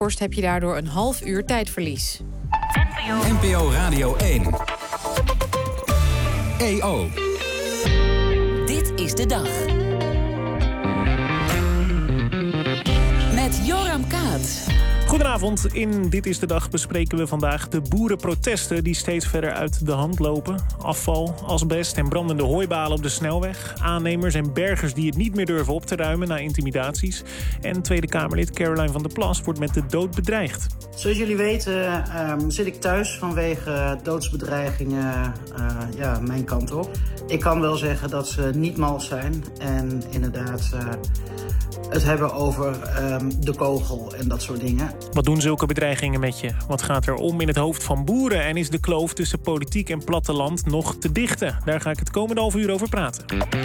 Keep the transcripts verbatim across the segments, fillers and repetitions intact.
Weghorst heb je daardoor een half uur tijdverlies. N P O Radio één. E O. Dit is de dag. Met Joram Kaat. Goedenavond. In Dit is de Dag bespreken we vandaag de boerenprotesten die steeds verder uit de hand lopen. Afval, asbest en brandende hooibalen op de snelweg. Aannemers en bergers die het niet meer durven op te ruimen na intimidaties. En Tweede Kamerlid Caroline van der Plas wordt met de dood bedreigd. Zoals jullie weten um, zit ik thuis vanwege doodsbedreigingen uh, ja, mijn kant op. Ik kan wel zeggen dat ze niet mals zijn en inderdaad uh, het hebben over um, de kogel en dat soort dingen. Wat doen zulke bedreigingen met je? Wat gaat er om in het hoofd van boeren? En is de kloof tussen politiek en platteland nog te dichten? Daar ga ik het komende half uur over praten.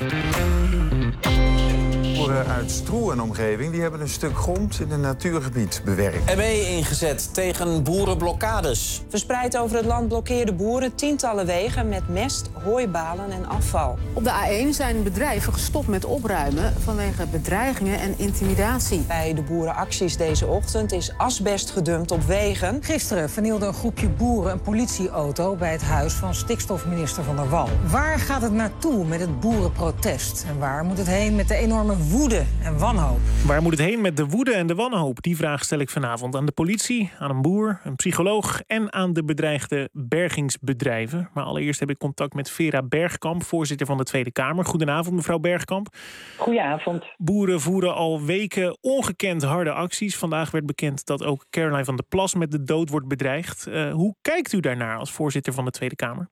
Boeren uit Stroe en omgeving die hebben een stuk grond in een natuurgebied bewerkt. M E ingezet tegen boerenblokkades. Verspreid over het land blokkeerden boeren tientallen wegen met mest, hooibalen en afval. Op de A één zijn bedrijven gestopt met opruimen vanwege bedreigingen en intimidatie. Bij de boerenacties deze ochtend is asbest gedumpt op wegen. Gisteren vernielde een groepje boeren een politieauto bij het huis van stikstofminister Van der Wal. Waar gaat het naartoe met het boerenprotest? En waar moet het heen met de enorme woede en wanhoop? Waar moet het heen met de woede en de wanhoop? Die vraag stel ik vanavond aan de politie, aan een boer, een psycholoog en aan de bedreigde bergingsbedrijven. Maar allereerst heb ik contact met Vera Bergkamp, voorzitter van de Tweede Kamer. Goedenavond, mevrouw Bergkamp. Goedenavond. Boeren voeren al weken ongekend harde acties. Vandaag werd bekend dat ook Caroline van der Plas met de dood wordt bedreigd. Uh, hoe kijkt u daarnaar als voorzitter van de Tweede Kamer?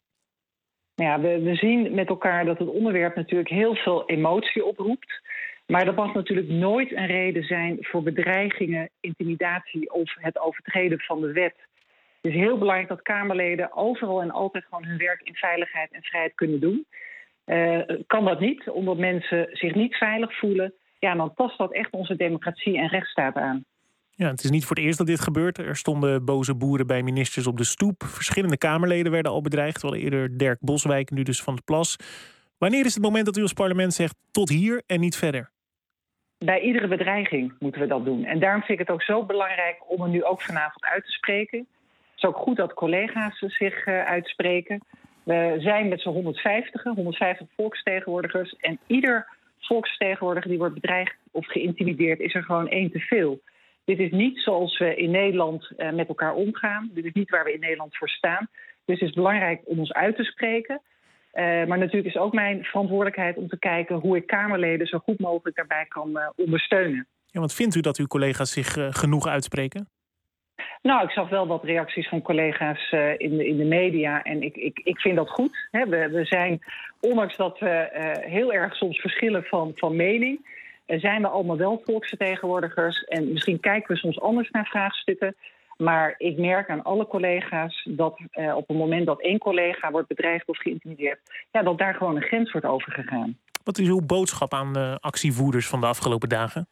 Ja, we, we zien met elkaar dat het onderwerp natuurlijk heel veel emotie oproept. Maar dat mag natuurlijk nooit een reden zijn voor bedreigingen, intimidatie of het overtreden van de wet. Het is heel belangrijk dat Kamerleden overal en altijd gewoon hun werk in veiligheid en vrijheid kunnen doen. Uh, kan dat niet, omdat mensen zich niet veilig voelen, ja, dan tast dat echt onze democratie en rechtsstaat aan. Ja, het is niet voor het eerst dat dit gebeurt. Er stonden boze boeren bij ministers op de stoep. Verschillende Kamerleden werden al bedreigd. Wel eerder Dirk Boswijk, nu dus Van der Plas. Wanneer is het moment dat u als parlement zegt tot hier en niet verder? Bij iedere bedreiging moeten we dat doen. En daarom vind ik het ook zo belangrijk om er nu ook vanavond uit te spreken. Het is ook goed dat collega's zich uh, uitspreken. We zijn met z'n honderdvijftig, honderdvijftig volksvertegenwoordigers. En ieder volksvertegenwoordiger die wordt bedreigd of geïntimideerd is er gewoon één te veel. Dit is niet zoals we in Nederland uh, met elkaar omgaan. Dit is niet waar we in Nederland voor staan. Dus het is belangrijk om ons uit te spreken. Uh, maar natuurlijk is ook mijn verantwoordelijkheid om te kijken hoe ik Kamerleden zo goed mogelijk daarbij kan uh, ondersteunen. Ja, want vindt u dat uw collega's zich uh, genoeg uitspreken? Nou, ik zag wel wat reacties van collega's uh, in, de, in de media en ik, ik, ik vind dat goed. Hè. We, we zijn, ondanks dat we uh, heel erg soms verschillen van, van mening, uh, zijn we allemaal wel volksvertegenwoordigers en misschien kijken we soms anders naar vraagstukken. Maar ik merk aan alle collega's dat uh, op het moment dat één collega wordt bedreigd of geïntimideerd, ja, dat daar gewoon een grens wordt overgegaan. Wat is uw boodschap aan de actievoerders van de afgelopen dagen?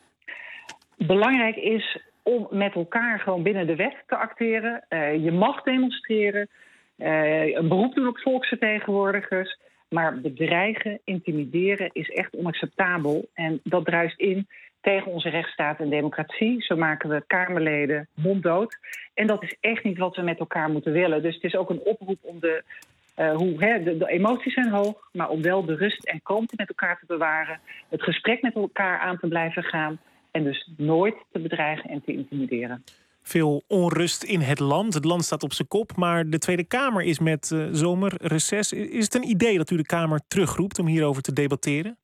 Belangrijk is om met elkaar gewoon binnen de wet te acteren. Uh, je mag demonstreren, uh, een beroep doen op volksvertegenwoordigers. Maar bedreigen, intimideren is echt onacceptabel. En dat druist in tegen onze rechtsstaat en democratie. Zo maken we Kamerleden monddood. En dat is echt niet wat we met elkaar moeten willen. Dus het is ook een oproep om de... Uh, hoe, hè, de, de emoties zijn hoog, maar om wel de rust en kalmte met elkaar te bewaren. Het gesprek met elkaar aan te blijven gaan. En dus nooit te bedreigen en te intimideren. Veel onrust in het land. Het land staat op zijn kop, maar de Tweede Kamer is met uh, zomerreces. Is het een idee dat u de Kamer terugroept om hierover te debatteren?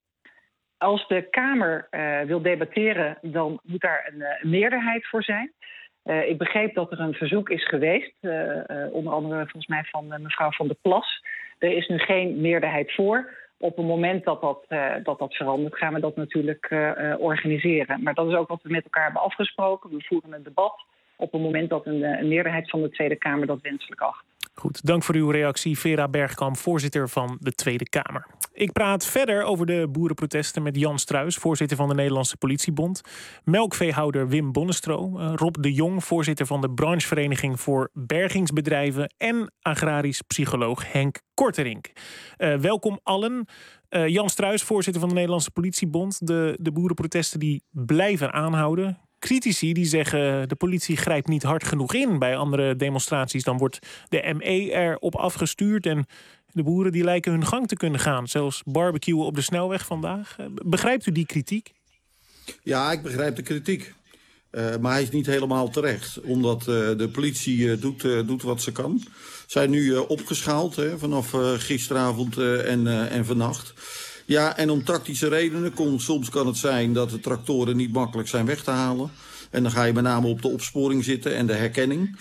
Als de Kamer uh, wil debatteren, dan moet daar een, uh, een meerderheid voor zijn. Uh, ik begreep dat er een verzoek is geweest, uh, uh, onder andere volgens mij van uh, mevrouw Van der Plas. Er is nu geen meerderheid voor. Op het moment dat dat, uh, dat, dat verandert, gaan we dat natuurlijk uh, uh, organiseren. Maar dat is ook wat we met elkaar hebben afgesproken. We voeren een debat op het moment dat een, een meerderheid van de Tweede Kamer dat wenselijk acht. Goed, dank voor uw reactie. Vera Bergkamp, voorzitter van de Tweede Kamer. Ik praat verder over de boerenprotesten met Jan Struijs, voorzitter van de Nederlandse Politiebond. Melkveehouder Wim Bonnestro. Rob de Jong, voorzitter van de branchevereniging voor bergingsbedrijven. En agrarisch psycholoog Henk Korterink. Uh, welkom allen. Uh, Jan Struijs, voorzitter van de Nederlandse Politiebond. De, de boerenprotesten die blijven aanhouden. critici die zeggen de politie grijpt niet hard genoeg in. Bij andere demonstraties dan wordt de M E erop afgestuurd en de boeren die lijken hun gang te kunnen gaan. Zelfs barbecuen op de snelweg vandaag. Begrijpt u die kritiek? Ja, ik begrijp de kritiek. Uh, maar hij is niet helemaal terecht. Omdat uh, de politie uh, doet, uh, doet wat ze kan. Zijn nu uh, opgeschaald hè, vanaf uh, gisteravond uh, en, uh, en vannacht. Ja, en om tactische redenen. Kon, soms kan het zijn dat de tractoren niet makkelijk zijn weg te halen. En dan ga je met name op de opsporing zitten en de herkenning.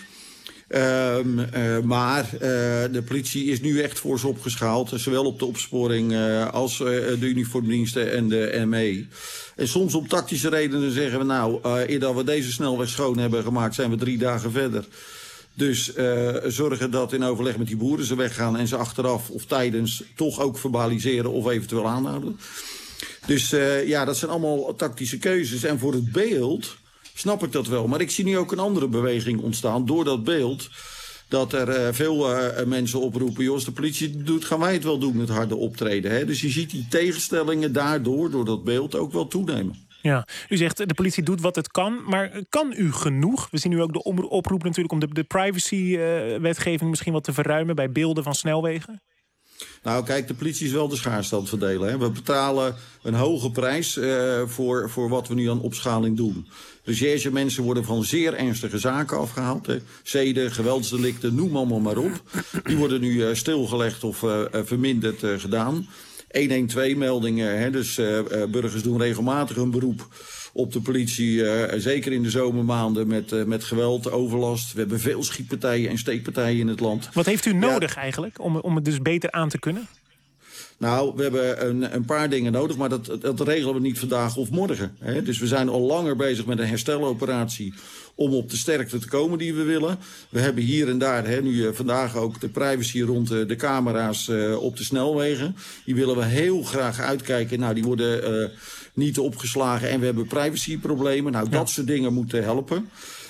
Um, uh, maar uh, de politie is nu echt voor ze opgeschaald. Zowel op de opsporing uh, als uh, de uniformdiensten en de M E. En soms om tactische redenen zeggen we nou, uh, eer dat we deze snelweg schoon hebben gemaakt, zijn we drie dagen verder. Dus uh, zorgen dat in overleg met die boeren ze weggaan en ze achteraf of tijdens toch ook verbaliseren of eventueel aanhouden. Dus uh, ja, dat zijn allemaal tactische keuzes. En voor het beeld snap ik dat wel. Maar ik zie nu ook een andere beweging ontstaan door dat beeld. Dat er uh, veel uh, mensen oproepen, joh, als de politie doet, gaan wij het wel doen met harde optreden. Hè? Dus je ziet die tegenstellingen daardoor, door dat beeld, ook wel toenemen. Ja, u zegt de politie doet wat het kan, maar kan u genoeg? We zien nu ook de oproep natuurlijk om de, de privacy-wetgeving uh, misschien wat te verruimen bij beelden van snelwegen. Nou kijk, de politie is wel de schaarste aan het verdelen. Hè. We betalen een hoge prijs uh, voor, voor wat we nu aan opschaling doen. Recherchemensen worden van zeer ernstige zaken afgehaald. Hè. Zeden, geweldsdelicten, noem allemaal maar op. Die worden nu uh, stilgelegd of uh, verminderd uh, gedaan. honderdtwaalf meldingen, hè. Dus uh, burgers doen regelmatig een beroep op de politie. Uh, zeker in de zomermaanden met, uh, met geweld, overlast. We hebben veel schietpartijen en steekpartijen in het land. Wat heeft u nodig ja, eigenlijk om, om het dus beter aan te kunnen? Nou, we hebben een, een paar dingen nodig, maar dat, dat regelen we niet vandaag of morgen. Hè? Dus we zijn al langer bezig met een hersteloperatie om op de sterkte te komen die we willen. We hebben hier en daar, hè, nu uh, vandaag ook de privacy rond uh, de camera's uh, op de snelwegen. Die willen we heel graag uitkijken. Nou, die worden uh, niet opgeslagen en we hebben privacyproblemen. Nou, dat ja. soort dingen moeten helpen.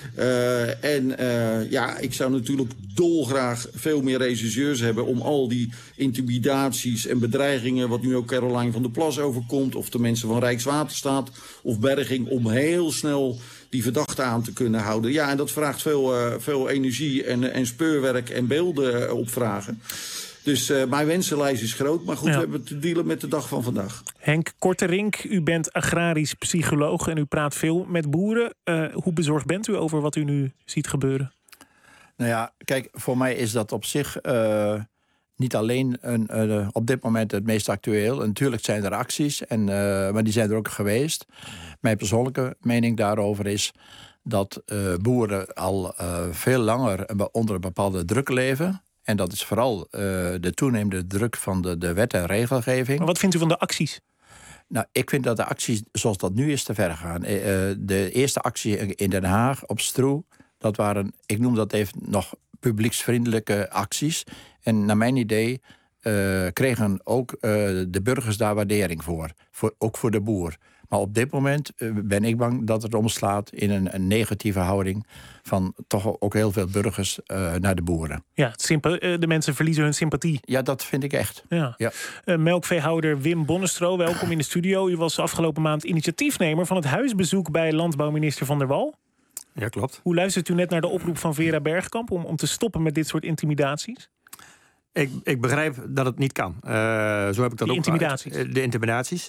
Uh, en uh, ja, ik zou natuurlijk dolgraag veel meer rechercheurs hebben om al die intimidaties en bedreigingen, wat nu ook Caroline van der Plas overkomt, of de mensen van Rijkswaterstaat of Berging, om heel snel die verdachte aan te kunnen houden. Ja, en dat vraagt veel, uh, veel energie en, en speurwerk en beelden uh, opvragen. Dus uh, mijn wensenlijst is groot, maar goed, ja. we hebben te dealen met de dag van vandaag. Henk Korterink, u bent agrarisch psycholoog en u praat veel met boeren. Uh, hoe bezorgd bent u over wat u nu ziet gebeuren? Nou ja, kijk, voor mij is dat op zich uh, niet alleen een, uh, op dit moment het meest actueel. Natuurlijk zijn er acties, en, uh, maar die zijn er ook geweest. Mijn persoonlijke mening daarover is dat uh, boeren al uh, veel langer onder een bepaalde druk leven. En dat is vooral uh, de toenemende druk van de, de wet en regelgeving. Maar wat vindt u van de acties? Nou, ik vind dat de acties zoals dat nu is te ver gaan. Uh, de eerste actie in Den Haag op Stroe, dat waren, ik noem dat even nog publieksvriendelijke acties. En naar mijn idee uh, kregen ook uh, de burgers daar waardering voor. voor. Ook voor de boer. Maar op dit moment uh, ben ik bang dat het omslaat in een, een negatieve houding van toch ook heel veel burgers uh, naar de boeren. Ja, de mensen verliezen hun sympathie. Ja, dat vind ik echt. Ja. Ja. Uh, melkveehouder Wim Bonnestro, welkom in de studio. U was afgelopen maand initiatiefnemer van het huisbezoek bij landbouwminister Van der Wal. Ja, klopt. Hoe luistert u net naar de oproep van Vera Bergkamp om, om te stoppen met dit soort intimidaties? Ik, ik begrijp dat het niet kan. Uh, zo heb ik dat Die ook intimidaties? Uit, de intimidaties.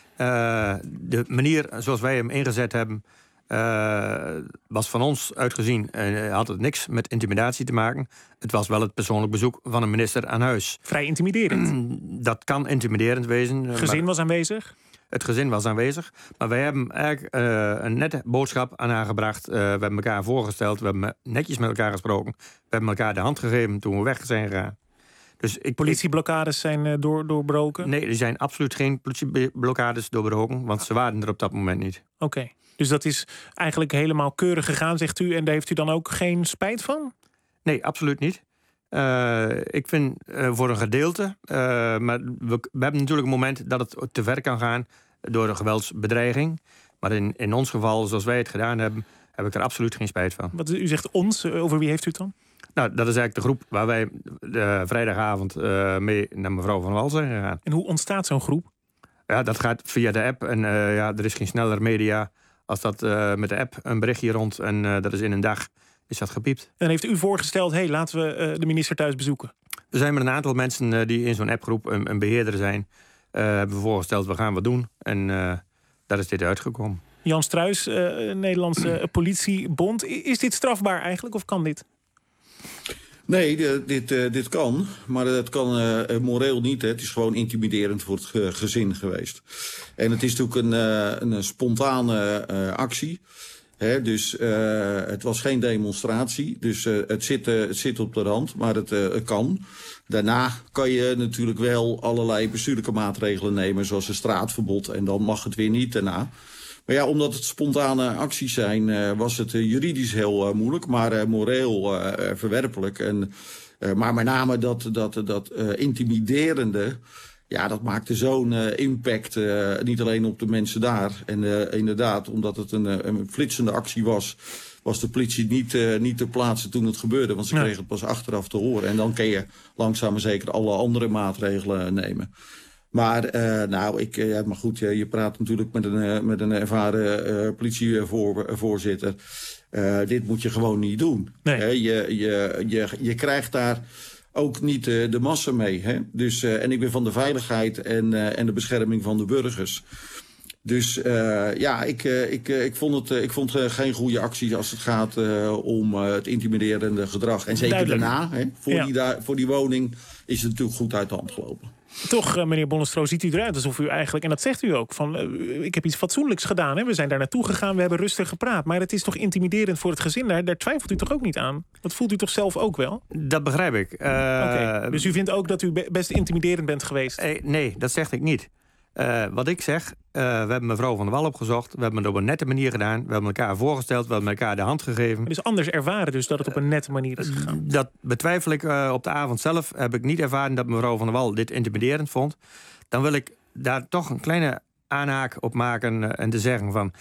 Uh, de manier zoals wij hem ingezet hebben uh, was van ons uitgezien, uh, had het niks met intimidatie te maken. Het was wel het persoonlijk bezoek van een minister aan huis. Vrij intimiderend. Dat kan intimiderend wezen. Het gezin was aanwezig? Het gezin was aanwezig. Maar wij hebben eigenlijk uh, een nette boodschap aan haar gebracht. Uh, we hebben elkaar voorgesteld. We hebben netjes met elkaar gesproken. We hebben elkaar de hand gegeven toen we weg zijn gegaan. Dus ik, Politieblokkades zijn uh, door, doorbroken? Nee, er zijn absoluut geen politieblokkades doorbroken. Want ze waren er op dat moment niet. Oké, okay. Dus dat is eigenlijk helemaal keurig gegaan, zegt u. En daar heeft u dan ook geen spijt van? Nee, absoluut niet. Uh, ik vind uh, voor een gedeelte. Uh, maar we, we hebben natuurlijk een moment dat het te ver kan gaan door een geweldsbedreiging. Maar in, in ons geval, zoals wij het gedaan hebben, heb ik er absoluut geen spijt van. Wat u zegt ons, over wie heeft u het dan? Nou, dat is eigenlijk de groep waar wij uh, vrijdagavond uh, mee naar mevrouw Van Wal zijn gegaan. En hoe ontstaat zo'n groep? Ja, dat gaat via de app. En uh, ja, er is geen sneller media als dat uh, met de app een berichtje rond en uh, dat is in een dag, is dat gepiept. En heeft u voorgesteld, hé, hey, laten we uh, de minister thuis bezoeken? Er zijn met een aantal mensen uh, die in zo'n appgroep een, een beheerder zijn, uh, hebben we voorgesteld, we gaan wat doen. En uh, daar is dit uitgekomen. Jan Struijs, uh, Nederlandse politiebond. Is dit strafbaar eigenlijk of kan dit? Nee, dit, dit, uh, dit kan, maar het kan uh, moreel niet. Hè. Het is gewoon intimiderend voor het uh, gezin geweest. En het is natuurlijk een, uh, een spontane uh, actie. Hè, dus uh, het was geen demonstratie. Dus uh, het, zit, uh, het zit op de rand, maar het, uh, het kan. Daarna kan je natuurlijk wel allerlei bestuurlijke maatregelen nemen, zoals een straatverbod. En dan mag het weer niet daarna. Maar ja, omdat het spontane acties zijn, uh, was het uh, juridisch heel uh, moeilijk, maar uh, moreel uh, verwerpelijk. En, uh, maar met name dat, dat, dat uh, intimiderende, ja, dat maakte zo'n uh, impact, uh, niet alleen op de mensen daar. En uh, inderdaad, omdat het een, een flitsende actie was, was de politie niet, uh, niet ter plaatse toen het gebeurde. Want ze kregen het pas achteraf te horen. En dan kun je langzaam maar zeker alle andere maatregelen nemen. Maar, uh, nou, ik, ja, maar goed, je praat natuurlijk met een, uh, met een ervaren uh, politievoorzitter. Uh, dit moet je gewoon niet doen. Nee. He, je, je, je, je krijgt daar ook niet uh, de massa mee. Hè? Dus, uh, en ik ben van de veiligheid en, uh, en de bescherming van de burgers. Dus uh, ja, ik, uh, ik, uh, ik vond het, uh, ik vond het uh, geen goede actie als het gaat uh, om uh, het intimiderende gedrag. En zeker Duidelijk. daarna, hè, voor, ja. die da- voor die woning, is het natuurlijk goed uit de hand gelopen. Toch, meneer Bonnestro, ziet u eruit alsof u eigenlijk, en dat zegt u ook, van uh, ik heb iets fatsoenlijks gedaan. Hè? We zijn daar naartoe gegaan, we hebben rustig gepraat. Maar het is toch intimiderend voor het gezin? Daar, daar twijfelt u toch ook niet aan? Dat voelt u toch zelf ook wel? Dat begrijp ik. Uh, okay. Dus u vindt ook dat u best intimiderend bent geweest? Uh, nee, dat zeg ik niet. Uh, wat ik zeg, uh, we hebben mevrouw Van der Wal opgezocht. We hebben het op een nette manier gedaan. We hebben elkaar voorgesteld, we hebben elkaar de hand gegeven. Dus anders ervaren dus dat het op een nette manier is gegaan? Uh, dat betwijfel ik. Uh, op de avond zelf heb ik niet ervaren dat mevrouw Van der Wal dit intimiderend vond. Dan wil ik daar toch een kleine aanhaak op maken uh, en te zeggen van,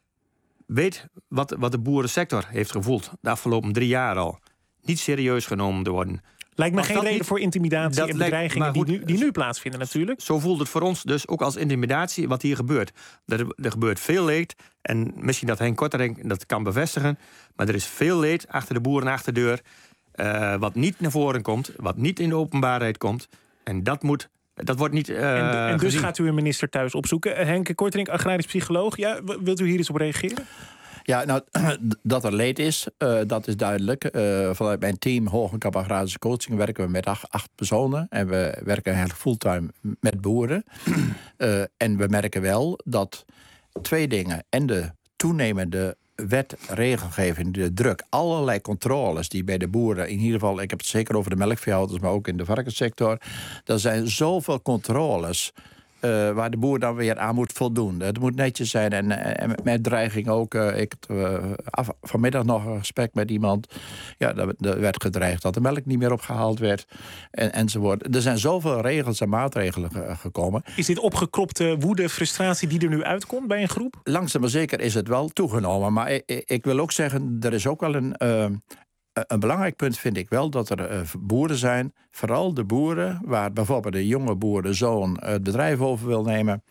weet wat, wat de boerensector heeft gevoeld de afgelopen drie jaar al. Niet serieus genomen te worden. Lijkt me Als geen reden niet, voor intimidatie en bedreigingen goed, die, nu, die nu plaatsvinden natuurlijk. Zo voelt het voor ons dus ook als intimidatie wat hier gebeurt. Er, er gebeurt veel leed. En misschien dat Henk Kortering dat kan bevestigen. Maar er is veel leed achter de boerenachterdeur. Uh, wat niet naar voren komt. Wat niet in de openbaarheid komt. En dat moet... Dat wordt niet uh, En, en dus gezien. gaat u een minister thuis opzoeken. Henk Kortering, agrarisch psycholoog. Ja, wilt u hier eens op reageren? Ja, nou, dat er leed is, uh, dat is duidelijk. Uh, vanuit mijn team Hogenkamp Agrarische Coaching werken we met acht, acht personen. En we werken eigenlijk fulltime met boeren. uh, en we merken wel dat twee dingen. En de toenemende wet, regelgeving, de druk, allerlei controles die bij de boeren, in ieder geval, ik heb het zeker over de melkveehouders, maar ook in de varkenssector. Er zijn zoveel controles. Uh, waar de boer dan weer aan moet voldoen. Het moet netjes zijn en, en met dreiging ook. Uh, ik had uh, af, vanmiddag nog een gesprek met iemand. Ja, er, er werd gedreigd dat de melk niet meer opgehaald werd. En, enzovoort. Er zijn zoveel regels en maatregelen ge, gekomen. Is dit opgekropte woede, frustratie die er nu uitkomt bij een groep? Langzaam maar zeker is het wel toegenomen. Maar ik, ik wil ook zeggen, er is ook wel een... Uh, Een belangrijk punt vind ik wel dat er uh, boeren zijn, vooral de boeren, waar bijvoorbeeld de jonge boerenzoon het bedrijf over wil nemen.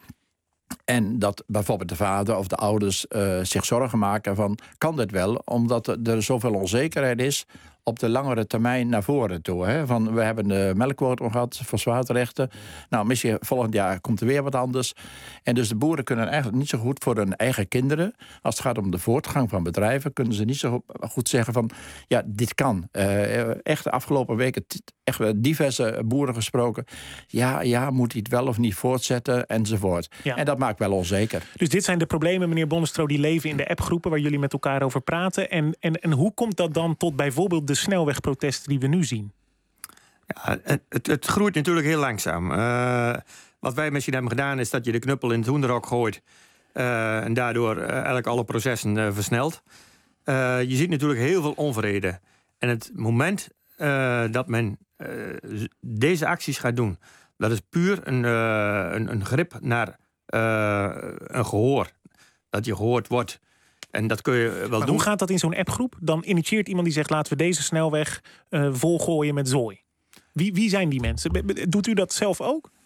En dat bijvoorbeeld de vader of de ouders uh, zich zorgen maken van, kan dit wel? Omdat er zoveel onzekerheid is op de langere termijn naar voren toe. Hè? Van, we hebben de melkquotum gehad voor zwaarterechten. Nou, misschien volgend jaar komt er weer wat anders. En dus de boeren kunnen eigenlijk niet zo goed voor hun eigen kinderen. Als het gaat om de voortgang van bedrijven, kunnen ze niet zo goed zeggen van, ja, dit kan. Uh, echt de afgelopen weken echt diverse boeren gesproken. Ja, ja, moet hij het wel of niet voortzetten, enzovoort. Ja. En dat maakt wel onzeker. Dus dit zijn de problemen, meneer Bonnestro, die leven in de appgroepen waar jullie met elkaar over praten. En, en, en hoe komt dat dan tot bijvoorbeeld de snelwegprotesten die we nu zien? Ja, het, het groeit natuurlijk heel langzaam. Uh, wat wij misschien hebben gedaan is dat je de knuppel in het hoenderhok gooit. Uh, en daardoor uh, eigenlijk alle processen uh, versnelt. Uh, je ziet natuurlijk heel veel onvrede. En het moment uh, dat men uh, deze acties gaat doen, dat is puur een, uh, een, een grip naar uh, een gehoor. Dat je gehoord wordt. En dat kun je wel maar doen. Hoe gaat dat in zo'n appgroep? Dan initieert iemand die zegt, laten we deze snelweg uh, volgooien met zooi. Wie, wie zijn die mensen? Doet u dat zelf ook?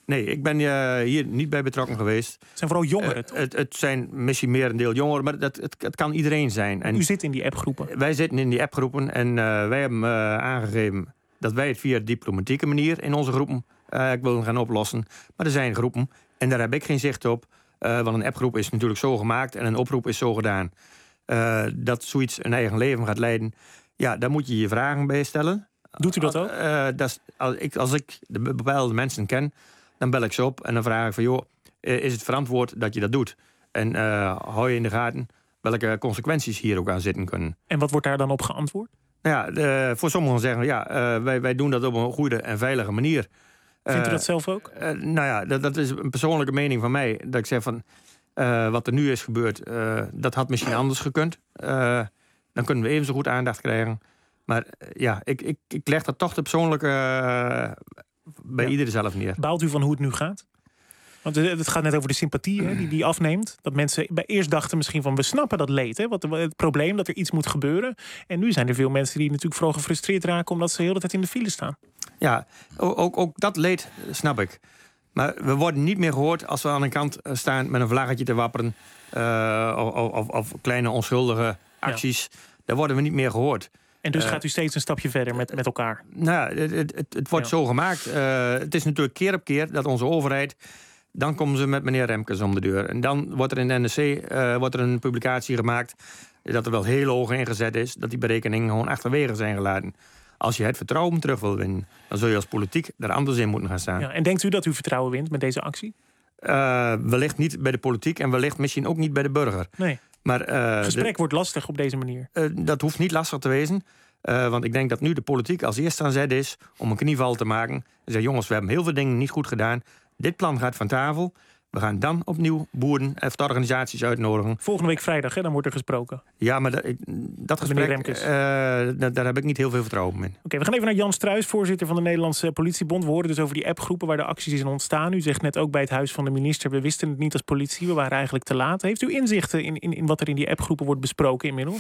Nee, ik ben uh, hier niet bij betrokken geweest. Het zijn vooral jongeren, uh, het, het zijn misschien meer een deel jongeren, maar dat, het, het kan iedereen zijn. En u zit in die appgroepen? Wij zitten in die appgroepen en uh, wij hebben uh, aangegeven dat wij het via diplomatieke manier in onze groepen uh, willen gaan oplossen. Maar er zijn groepen en daar heb ik geen zicht op. Uh, want een appgroep is natuurlijk zo gemaakt en een oproep is zo gedaan. Uh, dat zoiets een eigen leven gaat leiden, ja, daar moet je je vragen bij stellen. Doet u dat ook? Uh, dat is, als, ik, als ik de bepaalde mensen ken, dan bel ik ze op en dan vraag ik van, joh, is het verantwoord dat je dat doet? En uh, hou je in de gaten welke consequenties hier ook aan zitten kunnen. En wat wordt daar dan op geantwoord? Nou ja, de, voor sommigen zeggen, ja, uh, wij, wij doen dat op een goede en veilige manier. Vindt u uh, dat zelf ook? Uh, nou ja, dat, dat is een persoonlijke mening van mij. Dat ik zeg van, uh, wat er nu is gebeurd, uh, dat had misschien anders gekund. Uh, dan kunnen we even zo goed aandacht krijgen. Maar uh, ja, ik, ik, ik leg dat toch de persoonlijke uh, bij ja. ieder zelf neer. Baalt u van hoe het nu gaat? Want het gaat net over de sympathie hè, die, die afneemt. Dat mensen bij eerst dachten misschien van, we snappen dat leed. Hè, wat, het probleem dat er iets moet gebeuren. En nu zijn er veel mensen die natuurlijk vooral gefrustreerd raken omdat ze de hele tijd in de file staan. Ja, ook, ook dat leed snap ik. Maar we worden niet meer gehoord als we aan de kant staan met een vlaggetje te wapperen. Uh, of, of, of kleine onschuldige acties. Ja. Daar worden we niet meer gehoord. En dus uh, gaat u steeds een stapje verder met, met elkaar? Nou, het, het, het, het wordt ja. zo gemaakt. Uh, het is natuurlijk keer op keer dat onze overheid... Dan komen ze met meneer Remkes om de deur. En dan wordt er in de N R C uh, wordt er een publicatie gemaakt... dat er wel heel hoog ingezet is... dat die berekeningen gewoon achterwege zijn gelaten. Als je het vertrouwen terug wil winnen... dan zul je als politiek er anders in moeten gaan staan. Ja, en denkt u dat u vertrouwen wint met deze actie? Uh, wellicht niet bij de politiek... en wellicht misschien ook niet bij de burger. Nee. Maar, uh, gesprek de, wordt lastig op deze manier. Uh, dat hoeft niet lastig te wezen... Uh, want ik denk dat nu de politiek als eerste aan zet is... om een knieval te maken. En zeggen, jongens, we hebben heel veel dingen niet goed gedaan... Dit plan gaat van tafel. We gaan dan opnieuw boeren en organisaties uitnodigen. Volgende week vrijdag, hè, dan wordt er gesproken. Ja, maar dat, dat gesprek, uh, daar, daar heb ik niet heel veel vertrouwen in. Oké, okay, we gaan even naar Jan Struijs, voorzitter van de Nederlandse Politiebond. We hoorden dus over die appgroepen waar de acties in ontstaan. U zegt net ook bij het huis van de minister... we wisten het niet als politie, we waren eigenlijk te laat. Heeft u inzichten in, in, in wat er in die appgroepen wordt besproken inmiddels?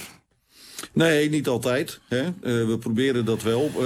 Nee, niet altijd. Hè. Uh, we proberen dat wel... Uh,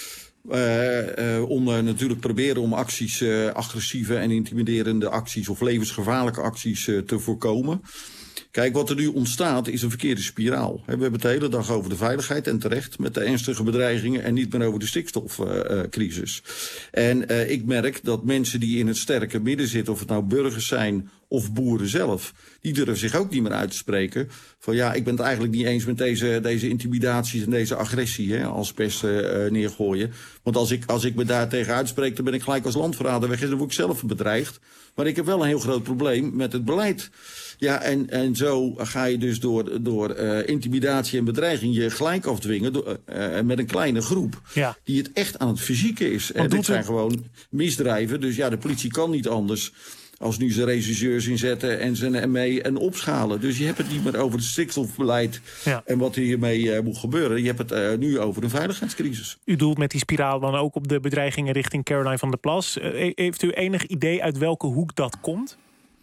Uh, uh, om uh, natuurlijk proberen om acties, uh, agressieve en intimiderende acties of levensgevaarlijke acties uh, te voorkomen. Kijk, wat er nu ontstaat is een verkeerde spiraal. We hebben het de hele dag over de veiligheid en terecht met de ernstige bedreigingen en niet meer over de stikstofcrisis. Uh, en uh, ik merk dat mensen die in het sterke midden zitten, of het nou burgers zijn of boeren zelf, die durven zich ook niet meer uit te spreken van ja, ik ben het eigenlijk niet eens met deze, deze intimidaties en deze agressie hè, als pest uh, neergooien. Want als ik, als ik me daar tegen uitspreek, dan ben ik gelijk als landverrader weg en dan word ik zelf bedreigd. Maar ik heb wel een heel groot probleem met het beleid. Ja, en, en zo ga je dus door, door uh, intimidatie en bedreiging je gelijk afdwingen door, uh, met een kleine groep. Ja. Die het echt aan het fysieke is. En dit zijn gewoon misdrijven. Dus ja, de politie kan niet anders als nu zijn regisseurs inzetten en zijn M E en opschalen. Dus je hebt het niet meer over het stikstofbeleid ja. en wat hiermee uh, moet gebeuren. Je hebt het uh, nu over een veiligheidscrisis. U doelt met die spiraal dan ook op de bedreigingen richting Caroline van der Plas. Uh, heeft u enig idee uit welke hoek dat komt?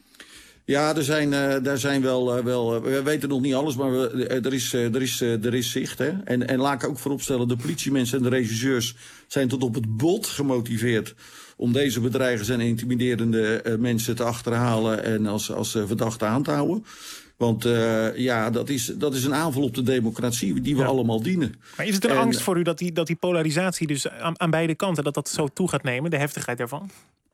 Ja, er zijn, uh, daar zijn wel, uh, wel uh, we weten nog niet alles, maar we, uh, er, is, uh, er, is, uh, er is zicht. Hè? En, en laat ik ook vooropstellen, de politiemensen en de regisseurs zijn tot op het bot gemotiveerd om deze bedreigers en intimiderende uh, mensen te achterhalen en als, als uh, verdachte aan te houden. Want uh, ja, dat is, dat is een aanval op de democratie die we ja. allemaal dienen. Maar is het een en, angst voor u dat die, dat die polarisatie dus aan, aan beide kanten, dat dat zo toe gaat nemen, de heftigheid daarvan?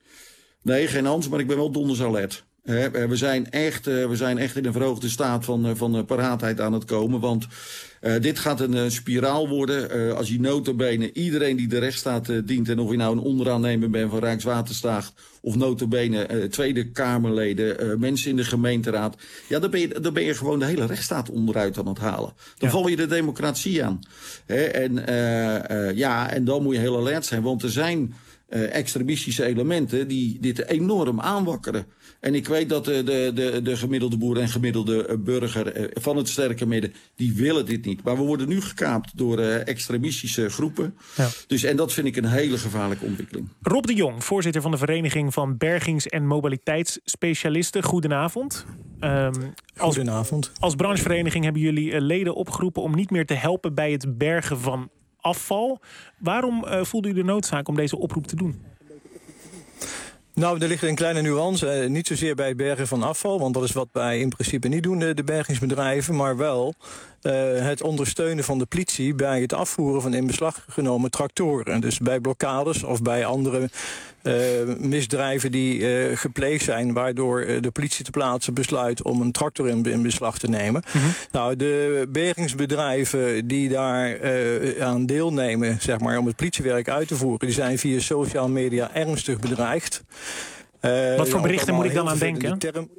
Nee, geen angst, maar ik ben wel donders alert. We zijn echt, we zijn echt in een verhoogde staat van, van paraatheid aan het komen. Want uh, dit gaat een uh, spiraal worden. Uh, als je nota bene iedereen die de rechtsstaat uh, dient... en of je nou een onderaannemer bent van Rijkswaterstaat... of nota bene uh, Tweede Kamerleden, uh, mensen in de gemeenteraad... ja, dan ben, je, dan ben je gewoon de hele rechtsstaat onderuit aan het halen. Dan ja. val je de democratie aan. He, en, uh, uh, ja, en dan moet je heel alert zijn, want er zijn... Uh, extremistische elementen die dit enorm aanwakkeren. En ik weet dat de, de, de, de gemiddelde boer en gemiddelde burger uh, van het sterke midden, die willen dit niet. Maar we worden nu gekaapt door uh, extremistische groepen. Ja. Dus, en dat vind ik een hele gevaarlijke ontwikkeling. Rob de Jong, voorzitter van de Vereniging van Bergings- en Mobiliteitsspecialisten. Goedenavond. Um, als, Goedenavond. Als branchevereniging hebben jullie uh, leden opgeroepen om niet meer te helpen bij het bergen van afval. Waarom uh, voelde u de noodzaak om deze oproep te doen? Nou, er ligt een kleine nuance. Eh, niet zozeer bij het bergen van afval, want dat is wat wij in principe niet doen, de, de bergingsbedrijven, maar wel uh, het ondersteunen van de politie bij het afvoeren van in beslag genomen tractoren. Dus bij blokkades of bij andere uh, misdrijven die uh, gepleegd zijn, waardoor uh, de politie ter plaatse besluit om een tractor in, in beslag te nemen. Mm-hmm. Nou, de bergingsbedrijven die daar uh, aan deelnemen, zeg maar, om het politiewerk uit te voeren, die zijn via social media ernstig bedreigd. Uh, Wat voor berichten moet ik dan aan denken? Term.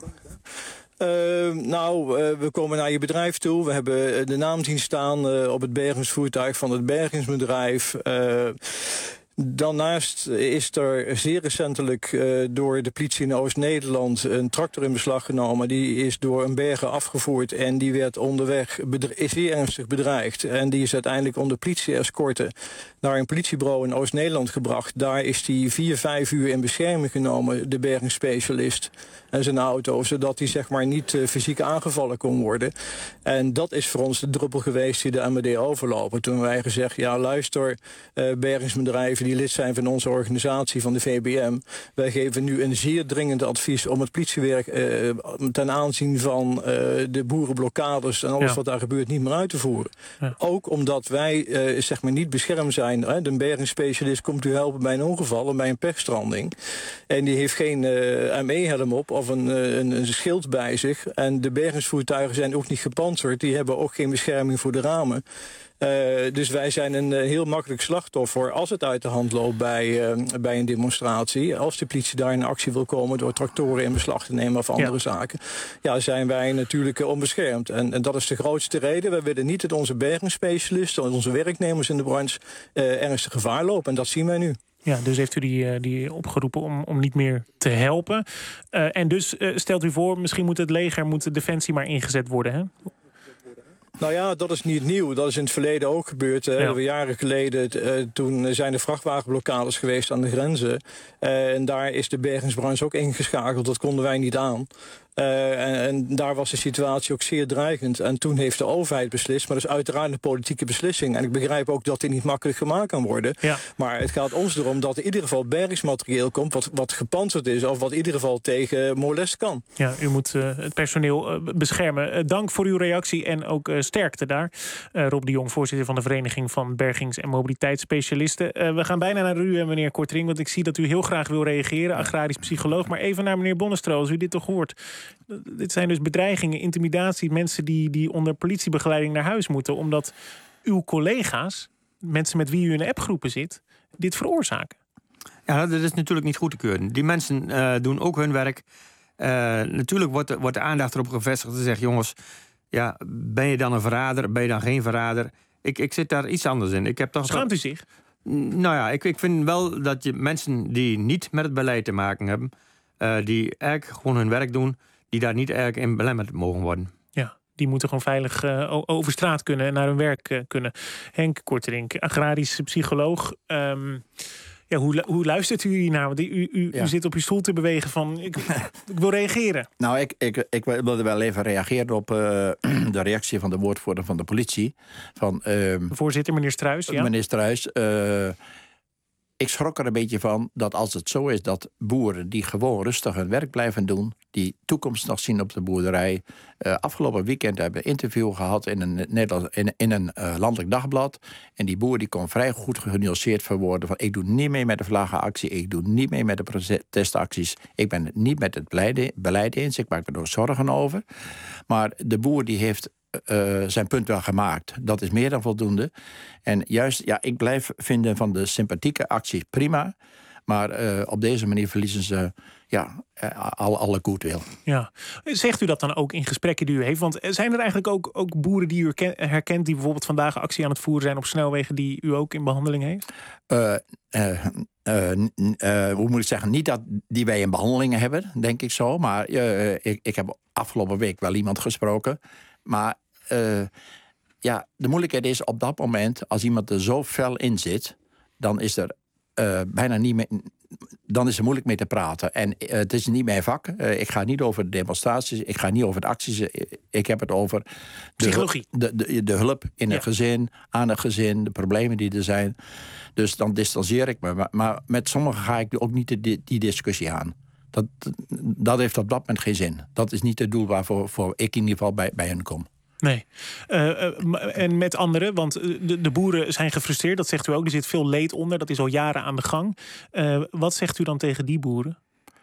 Uh, nou, uh, we komen naar je bedrijf toe. We hebben de naam zien staan uh, op het bergingsvoertuig van het bergingsbedrijf. Uh, Daarnaast is er zeer recentelijk uh, door de politie in Oost-Nederland een tractor in beslag genomen. Die is door een berger afgevoerd en die werd onderweg bedre- zeer ernstig bedreigd. En die is uiteindelijk onder politie-escorte naar een politiebureau in Oost-Nederland gebracht. Daar is die vier, vijf uur in bescherming genomen, de bergingsspecialist en zijn auto, zodat hij zeg maar niet uh, fysiek aangevallen kon worden. En dat is voor ons de druppel geweest die de M D overlopen. Toen wij gezegd, ja luister, uh, bergingsbedrijven die lid zijn van onze organisatie, van de V B M. Wij geven nu een zeer dringend advies om het politiewerk uh, ten aanzien van uh, de boerenblokkades en alles ja. wat daar gebeurt niet meer uit te voeren. Ja. Ook omdat wij uh, zeg maar niet beschermd zijn. Hè? De bergingsspecialist komt u helpen bij een ongeval en bij een pechstranding. En die heeft geen uh, M E-helm op of een, uh, een, een schild bij zich. En de bergingsvoertuigen zijn ook niet gepantserd. Die hebben ook geen bescherming voor de ramen. Uh, dus wij zijn een uh, heel makkelijk slachtoffer als het uit de hand loopt bij, uh, bij een demonstratie. Als de politie daar in actie wil komen door tractoren in beslag te nemen of andere ja. zaken. Ja, zijn wij natuurlijk uh, onbeschermd. En, en dat is de grootste reden. Wij willen niet dat onze bergingsspecialisten, onze werknemers in de branche uh, ernstig gevaar lopen. En dat zien wij nu. Ja, dus heeft u die, uh, die opgeroepen om, om niet meer te helpen. Uh, en dus uh, stelt u voor, misschien moet het leger, moet de defensie maar ingezet worden, hè? Nou ja, dat is niet nieuw. Dat is in het verleden ook gebeurd. Ja. Uh, jaren geleden, uh, toen zijn er vrachtwagenblokkades geweest aan de grenzen. Uh, en daar is de bergingsbranche ook ingeschakeld. Dat konden wij niet aan. Uh, en, en daar was de situatie ook zeer dreigend. En toen heeft de overheid beslist, maar dat is uiteraard een politieke beslissing. En ik begrijp ook dat die niet makkelijk gemaakt kan worden. Ja. Maar het gaat ons erom dat er in ieder geval bergingsmaterieel komt wat, wat gepantserd is, of wat in ieder geval tegen molest kan. Ja, u moet uh, het personeel uh, beschermen. Uh, dank voor uw reactie en ook uh, sterkte daar. Uh, Rob de Jong, voorzitter van de Vereniging van Bergings- en Mobiliteitsspecialisten. Uh, we gaan bijna naar u, meneer Kortering, want ik zie dat u heel graag wil reageren, agrarisch psycholoog. Maar even naar meneer Bonnestro, als u dit toch hoort. Dit zijn dus bedreigingen, intimidatie, mensen die, die onder politiebegeleiding naar huis moeten, omdat uw collega's, mensen met wie u in de appgroepen zit, dit veroorzaken. Ja, dat is natuurlijk niet goed te keuren. Die mensen uh, doen ook hun werk. Uh, natuurlijk wordt de, wordt de aandacht erop gevestigd te zeggen, jongens, ja, ben je dan een verrader, ben je dan geen verrader? Ik, ik zit daar iets anders in. Ik heb toch Schaamt u zich? Nou ja, ik, ik vind wel dat je mensen die niet met het beleid te maken hebben, uh, die eigenlijk gewoon hun werk doen, die daar niet eigenlijk in belemmerd mogen worden. Ja, die moeten gewoon veilig uh, over straat kunnen en naar hun werk uh, kunnen. Henk Korterink, agrarisch psycholoog. Um, ja, hoe, hoe luistert u hiernaar? Want u, u, ja. u zit op uw stoel te bewegen van, ik, ik wil reageren. Nou, ik, ik, ik wilde wel even reageren op uh, de reactie van de woordvoerder van de politie. Van, uh, Voorzitter, meneer Struijs. Ja. Meneer Struijs, uh, ik schrok er een beetje van dat als het zo is dat boeren die gewoon rustig hun werk blijven doen, die toekomst nog zien op de boerderij. Uh, afgelopen weekend hebben we een interview gehad in een, Nederlands, in, in een uh, landelijk dagblad. En die boer die kon vrij goed genuanceerd verwoorden van, ik doe niet mee met de vlaggenactie, ik doe niet mee met de protestacties, ik ben het niet met het beleid, beleid eens, ik maak me er zorgen over. Maar de boer die heeft Uh, zijn punt wel gemaakt. Dat is meer dan voldoende. En juist, ja, ik blijf vinden van de sympathieke acties prima. Maar uh, op deze manier verliezen ze ja, uh, alle, alle goodwill. Ja. Zegt u dat dan ook in gesprekken die u heeft? Want zijn er eigenlijk ook, ook boeren die u herkent, die bijvoorbeeld vandaag actie aan het voeren zijn op snelwegen, die u ook in behandeling heeft? Uh, uh, uh, uh, hoe moet ik zeggen? Niet dat die wij in behandeling hebben, denk ik zo. Maar uh, ik, ik heb afgelopen week wel iemand gesproken. Maar uh, ja, de moeilijkheid is op dat moment, als iemand er zo fel in zit, dan is er uh, bijna niet meer, dan is er moeilijk mee te praten. En uh, het is niet mijn vak. Uh, ik ga niet over demonstraties, ik ga niet over de acties. Ik heb het over de, psychologie. De, de, de hulp in het ja. gezin, aan het gezin, de problemen die er zijn. Dus dan distancieer ik me. Maar, maar met sommigen ga ik ook niet die, die discussie aan. Dat, dat heeft op dat moment geen zin. Dat is niet het doel waarvoor voor ik in ieder geval bij, bij hen kom. Nee. Uh, uh, en met anderen, want de, de boeren zijn gefrustreerd. Dat zegt u ook, er zit veel leed onder. Dat is al jaren aan de gang. Uh, wat zegt u dan tegen die boeren?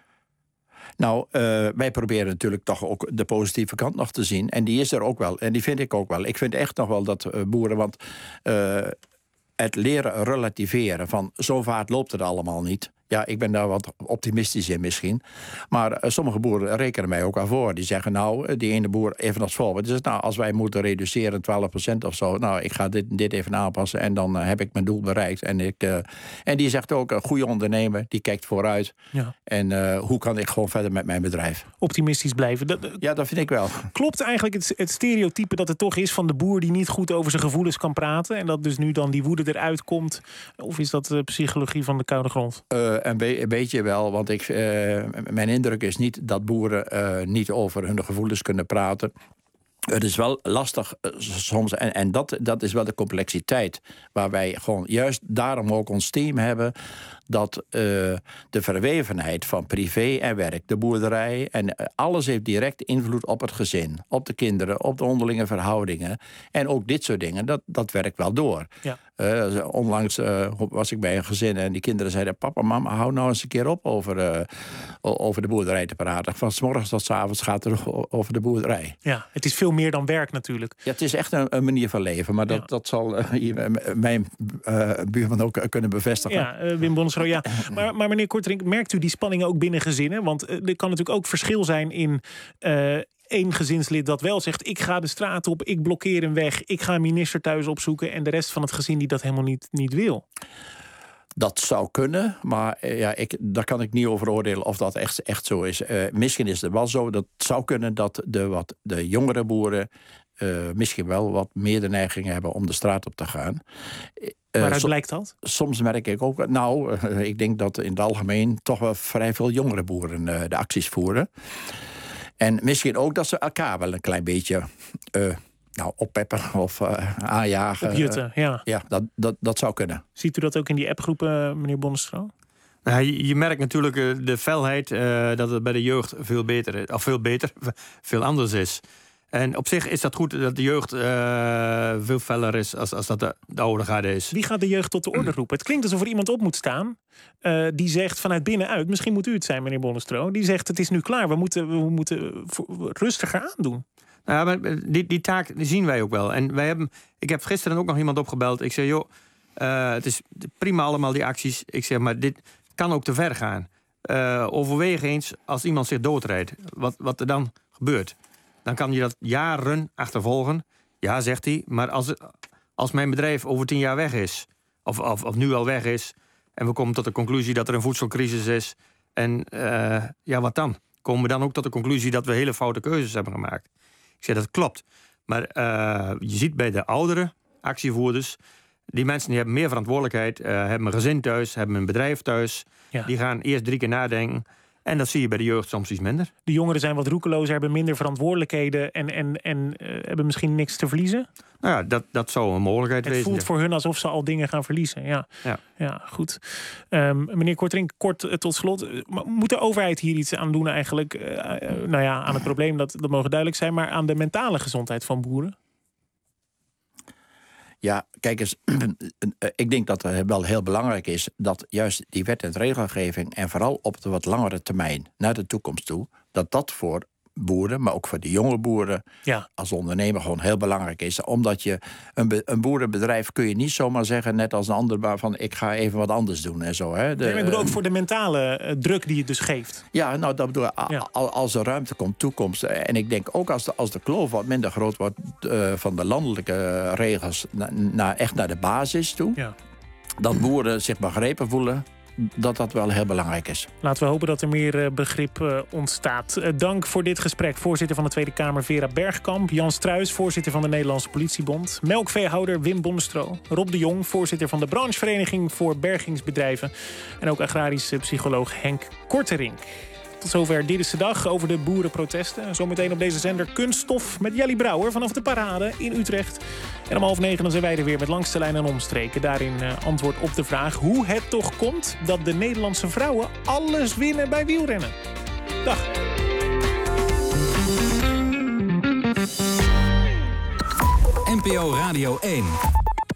Nou, uh, wij proberen natuurlijk toch ook de positieve kant nog te zien. En die is er ook wel. En die vind ik ook wel. Ik vind echt nog wel dat uh, boeren... want uh, het leren relativeren van zo vaart loopt het allemaal niet. Ja, ik ben daar wat optimistisch in misschien. Maar uh, sommige boeren rekenen mij ook al voor. Die zeggen nou, die ene boer even als voorbeeld. Dus nou, als wij moeten reduceren twaalf procent of zo. Nou, ik ga dit, dit even aanpassen en dan uh, heb ik mijn doel bereikt. En, ik, uh, en die zegt ook, een goede ondernemer, die kijkt vooruit. Ja. En uh, hoe kan ik gewoon verder met mijn bedrijf? Optimistisch blijven. Dat, ja, dat vind ik wel. Klopt eigenlijk het, het stereotype dat het toch is van de boer die niet goed over zijn gevoelens kan praten. En dat dus nu dan die woede eruit komt. Of is dat de psychologie van de koude grond? Uh, Een, be- een beetje wel, want ik, uh, mijn indruk is niet dat boeren uh, niet over hun gevoelens kunnen praten. Het is wel lastig uh, soms, en, en dat, dat is wel de complexiteit. Waar wij gewoon juist daarom ook ons team hebben. Dat uh, de verwevenheid van privé en werk, de boerderij... en uh, alles heeft direct invloed op het gezin, op de kinderen, op de onderlinge verhoudingen. En ook dit soort dingen, dat, dat werkt wel door. Ja. Uh, onlangs uh, was ik bij een gezin en die kinderen zeiden... papa, mama, hou nou eens een keer op over, uh, over de boerderij te praten. Van 's morgens tot 's avonds gaat het over de boerderij. Ja, het is veel meer dan werk natuurlijk. Ja, het is echt een, een manier van leven. Maar dat, ja. dat zal uh, mijn uh, buurman ook uh, kunnen bevestigen. Ja, uh, Wim Bonnestro, ja. Maar, maar meneer Korterink, merkt u die spanningen ook binnen gezinnen? Want uh, er kan natuurlijk ook verschil zijn in... Uh, één gezinslid dat wel zegt, ik ga de straat op, ik blokkeer een weg, ik ga een minister thuis opzoeken en de rest van het gezin die dat helemaal niet, niet wil. Dat zou kunnen, maar ja, ik, daar kan ik niet over oordelen of dat echt, echt zo is. Uh, misschien is het wel zo, dat het zou kunnen dat de, wat, de jongere boeren uh, misschien wel wat meer de neiging hebben om de straat op te gaan. Uh, Waaruit so, blijkt dat? Soms merk ik ook, nou, uh, ik denk dat in het algemeen toch wel vrij veel jongere boeren uh, de acties voeren. En misschien ook dat ze elkaar wel een klein beetje uh, nou, oppeppen of uh, aanjagen. Opjutten, ja. Ja, dat, dat, dat zou kunnen. Ziet u dat ook in die appgroepen, meneer Bonnestro? Nou, je, je merkt natuurlijk uh, de felheid uh, dat het bij de jeugd veel beter, of veel beter, veel anders is. En op zich is dat goed dat de jeugd uh, veel feller is als, als dat de, de oude garde is. Wie gaat de jeugd tot de orde roepen? Het klinkt alsof er iemand op moet staan uh, die zegt vanuit binnenuit, misschien moet u het zijn, meneer Bonnestro, die zegt het is nu klaar, we moeten, we moeten rustiger aandoen. Nou, maar die, die taak die zien wij ook wel. En wij hebben, ik heb gisteren ook nog iemand opgebeld. Ik zei, joh, uh, het is prima allemaal die acties. Ik zeg, maar dit kan ook te ver gaan. Uh, overweeg eens als iemand zich doodrijdt, wat, wat er dan gebeurt. Dan kan je dat jaren achtervolgen. Ja, zegt hij, maar als, als mijn bedrijf over tien jaar weg is... Of, of, of nu al weg is... en we komen tot de conclusie dat er een voedselcrisis is... en uh, ja, wat dan? Komen we dan ook tot de conclusie dat we hele foute keuzes hebben gemaakt? Ik zeg, dat klopt. Maar uh, je ziet bij de oudere actievoerders... die mensen die hebben meer verantwoordelijkheid... Uh, hebben een gezin thuis, hebben een bedrijf thuis... Ja. Die gaan eerst drie keer nadenken... En dat zie je bij de jeugd soms iets minder. De jongeren zijn wat roekelozer, hebben minder verantwoordelijkheden... en, en, en uh, hebben misschien niks te verliezen? Nou ja, dat, dat zou een mogelijkheid het wezen. Het voelt voor hun alsof ze al dingen gaan verliezen. Ja, ja. ja goed. Um, meneer Korterink, kort uh, tot slot. Uh, moet de overheid hier iets aan doen eigenlijk? Uh, uh, nou ja, aan het probleem, dat, dat mogen duidelijk zijn... maar aan de mentale gezondheid van boeren? Ja, kijk eens, ik denk dat het wel heel belangrijk is... dat juist die wet en regelgeving... en vooral op de wat langere termijn, naar de toekomst toe... dat dat voor boeren, maar ook voor de jonge boeren... Ja. als ondernemer gewoon heel belangrijk is. Omdat je een, be, een boerenbedrijf kun je niet zomaar zeggen... net als een ander waarvan ik ga even wat anders doen en zo. Hè. De, nee, ik bedoel ook voor de mentale uh, druk die het dus geeft. Ja, nou, dat bedoel ik. Ja. Als er ruimte komt, toekomst... en ik denk ook als de, als de kloof wat minder groot wordt... Uh, van de landelijke regels na, na, echt naar de basis toe... Ja. dat boeren zich begrepen voelen... dat dat wel heel belangrijk is. Laten we hopen dat er meer uh, begrip uh, ontstaat. Uh, dank voor dit gesprek. Voorzitter van de Tweede Kamer Vera Bergkamp. Jan Struijs, voorzitter van de Nederlandse Politiebond. Melkveehouder Wim Bonnestro. Rob de Jong, voorzitter van de branchevereniging voor bergingsbedrijven. En ook agrarische psycholoog Henk Korterink. Tot zover Dit is de Dag over de boerenprotesten. Zometeen op deze zender Kunststof met Jelly Brouwer vanaf de Parade in Utrecht. En om half negen dan zijn wij er weer met Langs de Lijn en Omstreken. Daarin uh, antwoord op de vraag hoe het toch komt dat de Nederlandse vrouwen alles winnen bij wielrennen. Dag. N P O Radio één.